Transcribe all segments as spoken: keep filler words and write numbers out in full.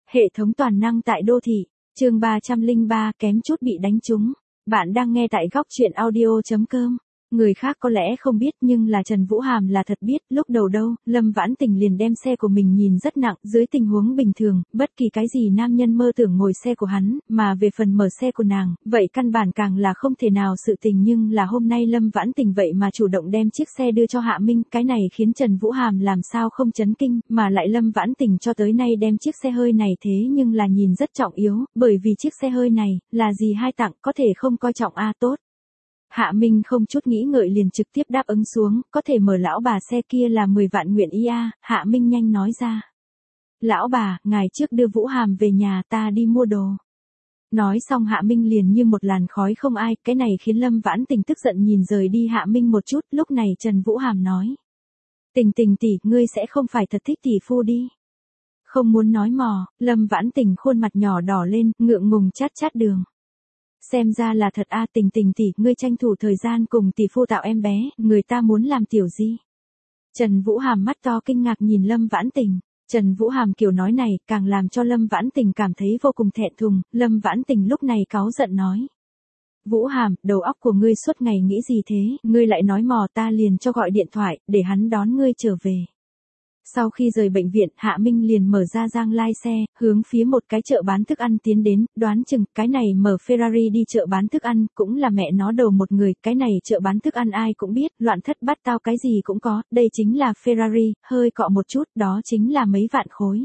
Hệ thống toàn năng tại đô thị, chương ba trăm lẻ ba kém chút bị đánh trúng. Bạn đang nghe tại góc truyện audio chấm com. Người khác có lẽ không biết nhưng là Trần Vũ Hàm là thật biết, lúc đầu đâu, Lâm Vãn Tình liền đem xe của mình nhìn rất nặng, dưới tình huống bình thường, bất kỳ cái gì nam nhân mơ tưởng ngồi xe của hắn, mà về phần mở xe của nàng, vậy căn bản càng là không thể nào sự tình nhưng là hôm nay Lâm Vãn Tình vậy mà chủ động đem chiếc xe đưa cho Hạ Minh, cái này khiến Trần Vũ Hàm làm sao không chấn kinh, mà lại Lâm Vãn Tình cho tới nay đem chiếc xe hơi này thế nhưng là nhìn rất trọng yếu, bởi vì chiếc xe hơi này, là gì hai tặng, có thể không coi trọng a tốt. Hạ Minh không chút nghĩ ngợi liền trực tiếp đáp ứng xuống, có thể mở lão bà xe kia là mười vạn nguyện ý a, Hạ Minh nhanh nói ra. Lão bà, ngày trước đưa Vũ Hàm về nhà ta đi mua đồ. Nói xong Hạ Minh liền như một làn khói không ai, cái này khiến Lâm Vãn Tình tức giận nhìn rời đi Hạ Minh một chút, lúc này Trần Vũ Hàm nói. Tình Tình tỷ, ngươi sẽ không phải thật thích tỷ phu đi. Không muốn nói mò, Lâm Vãn Tình khuôn mặt nhỏ đỏ lên, ngượng ngùng chát chát đường. Xem ra là thật a, Tình Tình tỷ, ngươi tranh thủ thời gian cùng tỷ phu tạo em bé, người ta muốn làm tiểu gì? Trần Vũ Hàm mắt to kinh ngạc nhìn Lâm Vãn Tình. Trần Vũ Hàm kiểu nói này, càng làm cho Lâm Vãn Tình cảm thấy vô cùng thẹn thùng, Lâm Vãn Tình lúc này cáu giận nói. Vũ Hàm, đầu óc của ngươi suốt ngày nghĩ gì thế, ngươi lại nói mò, ta liền cho gọi điện thoại, để hắn đón ngươi trở về. Sau khi rời bệnh viện, Hạ Minh liền mở ra Giang Lai xe, hướng phía một cái chợ bán thức ăn tiến đến, đoán chừng, cái này mở Ferrari đi chợ bán thức ăn, cũng là mẹ nó đầu một người, cái này chợ bán thức ăn ai cũng biết, loạn thất bát tao cái gì cũng có, đây chính là Ferrari, hơi cọ một chút, đó chính là mấy vạn khối.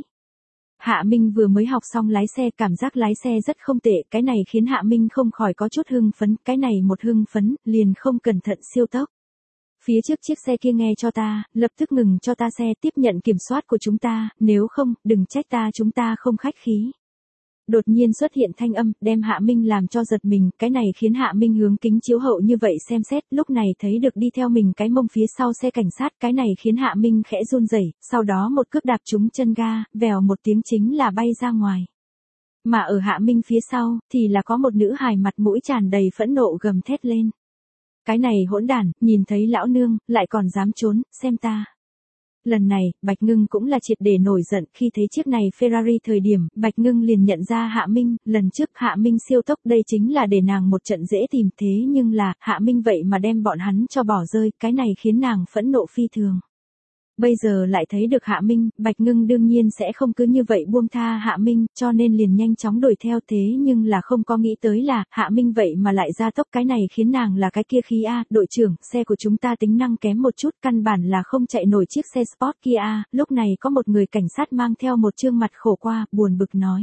Hạ Minh vừa mới học xong lái xe, cảm giác lái xe rất không tệ, cái này khiến Hạ Minh không khỏi có chút hưng phấn, cái này một hưng phấn, liền không cẩn thận siêu tốc. Phía trước chiếc xe kia nghe cho ta, lập tức ngừng cho ta xe, tiếp nhận kiểm soát của chúng ta, nếu không, đừng trách ta chúng ta không khách khí. Đột nhiên xuất hiện thanh âm, đem Hạ Minh làm cho giật mình, cái này khiến Hạ Minh hướng kính chiếu hậu như vậy xem xét, lúc này thấy được đi theo mình cái mông phía sau xe cảnh sát, cái này khiến Hạ Minh khẽ run rẩy, sau đó một cước đạp trúng chân ga, vèo một tiếng chính là bay ra ngoài. Mà ở Hạ Minh phía sau, thì là có một nữ hài mặt mũi tràn đầy phẫn nộ gầm thét lên. Cái này hỗn đản, nhìn thấy lão nương, lại còn dám trốn, xem ta. Lần này, Bạch Ngưng cũng là triệt để nổi giận, khi thấy chiếc này Ferrari thời điểm, Bạch Ngưng liền nhận ra Hạ Minh, lần trước Hạ Minh siêu tốc đây chính là để nàng một trận dễ tìm thế nhưng là, Hạ Minh vậy mà đem bọn hắn cho bỏ rơi, cái này khiến nàng phẫn nộ phi thường. Bây giờ lại thấy được Hạ Minh, Bạch Ngưng đương nhiên sẽ không cứ như vậy buông tha Hạ Minh, cho nên liền nhanh chóng đuổi theo thế nhưng là không có nghĩ tới là, Hạ Minh vậy mà lại ra tốc, cái này khiến nàng là cái kia khí a, đội trưởng, xe của chúng ta tính năng kém một chút, căn bản là không chạy nổi chiếc xe sport kia a, lúc này có một người cảnh sát mang theo một trương mặt khổ qua, buồn bực nói.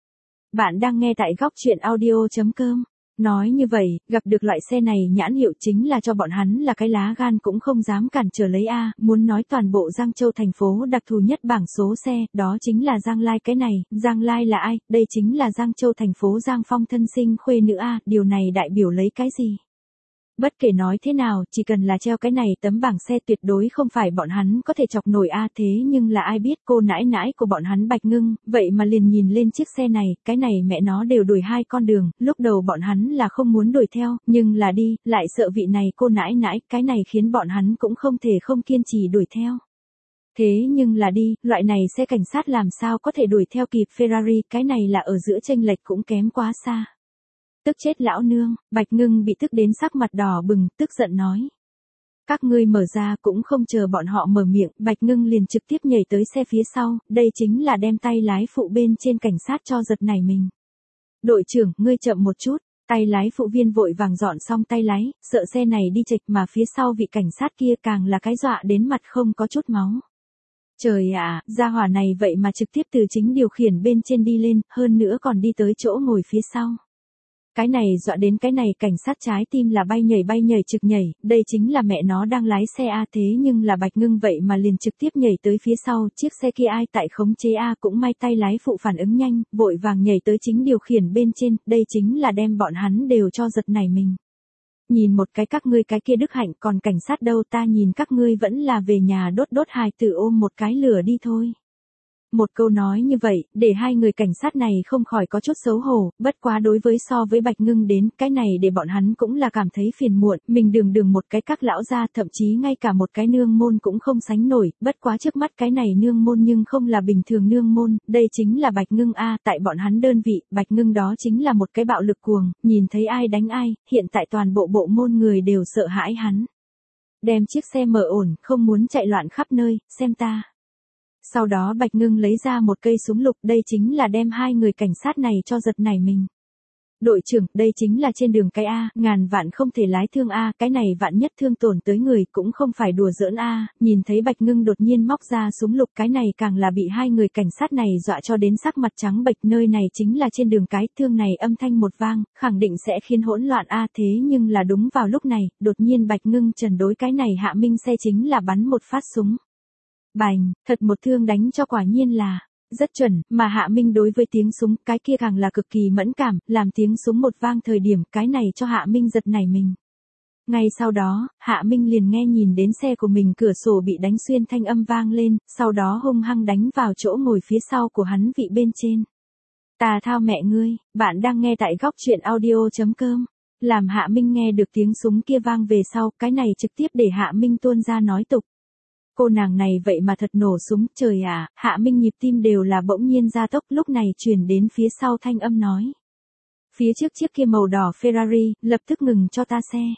Bạn đang nghe tại góc truyện audio chấm com. Nói như vậy, gặp được loại xe này nhãn hiệu chính là cho bọn hắn là cái lá gan cũng không dám cản trở lấy a, muốn nói toàn bộ Giang Châu thành phố đặc thù nhất bảng số xe, đó chính là Giang Lai cái này, Giang Lai là ai, đây chính là Giang Châu thành phố Giang Phong thân sinh khuê nữ a, điều này đại biểu lấy cái gì? Bất kể nói thế nào, chỉ cần là treo cái này tấm bảng xe tuyệt đối không phải bọn hắn có thể chọc nổi a, thế nhưng là ai biết cô nãi nãi của bọn hắn Bạch Ngưng, vậy mà liền nhìn lên chiếc xe này, cái này mẹ nó đều đuổi hai con đường, lúc đầu bọn hắn là không muốn đuổi theo, nhưng là đi, lại sợ vị này cô nãi nãi, cái này khiến bọn hắn cũng không thể không kiên trì đuổi theo. Thế nhưng là đi, loại này xe cảnh sát làm sao có thể đuổi theo kịp Ferrari, cái này là ở giữa chênh lệch cũng kém quá xa. Tức chết lão nương, Bạch Ngưng bị tức đến sắc mặt đỏ bừng, tức giận nói. Các ngươi mở ra cũng không chờ bọn họ mở miệng, Bạch Ngưng liền trực tiếp nhảy tới xe phía sau, đây chính là đem tay lái phụ bên trên cảnh sát cho giật nảy mình. Đội trưởng, ngươi chậm một chút, tay lái phụ viên vội vàng dọn xong tay lái, sợ xe này đi chệch mà phía sau vị cảnh sát kia càng là cái dọa đến mặt không có chút máu. Trời ạ, gia hỏa này vậy mà trực tiếp từ chính điều khiển bên trên đi lên, hơn nữa còn đi tới chỗ ngồi phía sau. Cái này dọa đến cái này cảnh sát trái tim là bay nhảy bay nhảy trực nhảy, đây chính là mẹ nó đang lái xe a, thế nhưng là Bạch Ngưng vậy mà liền trực tiếp nhảy tới phía sau, chiếc xe kia ai tại khống chế a, cũng may tay lái phụ phản ứng nhanh, vội vàng nhảy tới chính điều khiển bên trên, đây chính là đem bọn hắn đều cho giật nảy mình. Nhìn một cái các ngươi cái kia đức hạnh, còn cảnh sát đâu, ta nhìn các ngươi vẫn là về nhà đốt đốt hài tử ôm một cái lửa đi thôi. Một câu nói như vậy, để hai người cảnh sát này không khỏi có chút xấu hổ, bất quá đối với so với Bạch Ngưng đến, cái này để bọn hắn cũng là cảm thấy phiền muộn, mình đường đường một cái các lão gia, thậm chí ngay cả một cái nương môn cũng không sánh nổi, bất quá trước mắt cái này nương môn nhưng không là bình thường nương môn, đây chính là Bạch Ngưng a, tại bọn hắn đơn vị, Bạch Ngưng đó chính là một cái bạo lực cuồng, nhìn thấy ai đánh ai, hiện tại toàn bộ bộ môn người đều sợ hãi hắn. Đem chiếc xe mở ổn, không muốn chạy loạn khắp nơi, xem ta. Sau đó Bạch Ngưng lấy ra một cây súng lục, đây chính là đem hai người cảnh sát này cho giật nảy mình. Đội trưởng, đây chính là trên đường cái A, ngàn vạn không thể lái thương A, cái này vạn nhất thương tổn tới người cũng không phải đùa giỡn A, nhìn thấy Bạch Ngưng đột nhiên móc ra súng lục, cái này càng là bị hai người cảnh sát này dọa cho đến sắc mặt trắng bệch, nơi này chính là trên đường cái, thương này âm thanh một vang, khẳng định sẽ khiến hỗn loạn A, thế nhưng là đúng vào lúc này, đột nhiên Bạch Ngưng trần đối cái này Hạ Minh xe chính là bắn một phát súng. Bành, thật một thương đánh cho quả nhiên là rất chuẩn, mà Hạ Minh đối với tiếng súng, cái kia càng là cực kỳ mẫn cảm, làm tiếng súng một vang thời điểm, cái này cho Hạ Minh giật nảy mình. Ngay sau đó, Hạ Minh liền nghe nhìn đến xe của mình cửa sổ bị đánh xuyên thanh âm vang lên, sau đó hung hăng đánh vào chỗ ngồi phía sau của hắn vị bên trên. Tà thao mẹ ngươi, bạn đang nghe tại góc truyện audio chấm com. Làm Hạ Minh nghe được tiếng súng kia vang về sau, cái này trực tiếp để Hạ Minh tuôn ra nói tục. Cô nàng này vậy mà thật nổ súng, trời à, Hạ Minh nhịp tim đều là bỗng nhiên gia tốc, lúc này truyền đến phía sau thanh âm nói. Phía trước chiếc kia màu đỏ Ferrari, lập tức ngừng cho ta xe.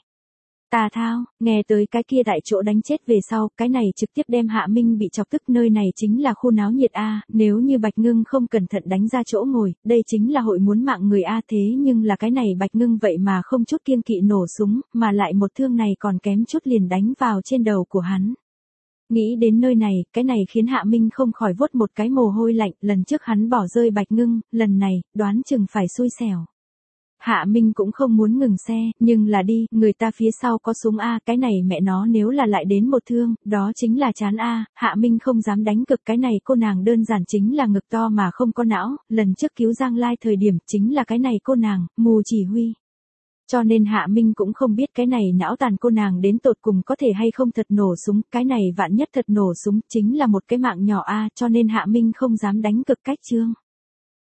Tà thao, nghe tới cái kia tại chỗ đánh chết về sau, cái này trực tiếp đem Hạ Minh bị chọc tức, nơi này chính là khu náo nhiệt A, nếu như Bạch Ngưng không cẩn thận đánh ra chỗ ngồi, đây chính là hội muốn mạng người A, thế nhưng là cái này Bạch Ngưng vậy mà không chút kiêng kỵ nổ súng, mà lại một thương này còn kém chút liền đánh vào trên đầu của hắn. Nghĩ đến nơi này, cái này khiến Hạ Minh không khỏi vuốt một cái mồ hôi lạnh, lần trước hắn bỏ rơi Bạch Ngưng, lần này, đoán chừng phải xui xẻo. Hạ Minh cũng không muốn ngừng xe, nhưng là đi, người ta phía sau có súng A, cái này mẹ nó nếu là lại đến một thương, đó chính là chán A, Hạ Minh không dám đánh cực, cái này cô nàng đơn giản chính là ngực to mà không có não, lần trước cứu Giang Lai thời điểm, chính là cái này cô nàng, mù chỉ huy. Cho nên Hạ Minh cũng không biết cái này não tàn cô nàng đến tột cùng có thể hay không thật nổ súng, cái này vạn nhất thật nổ súng, chính là một cái mạng nhỏ A, cho nên Hạ Minh không dám đánh cực cách trương.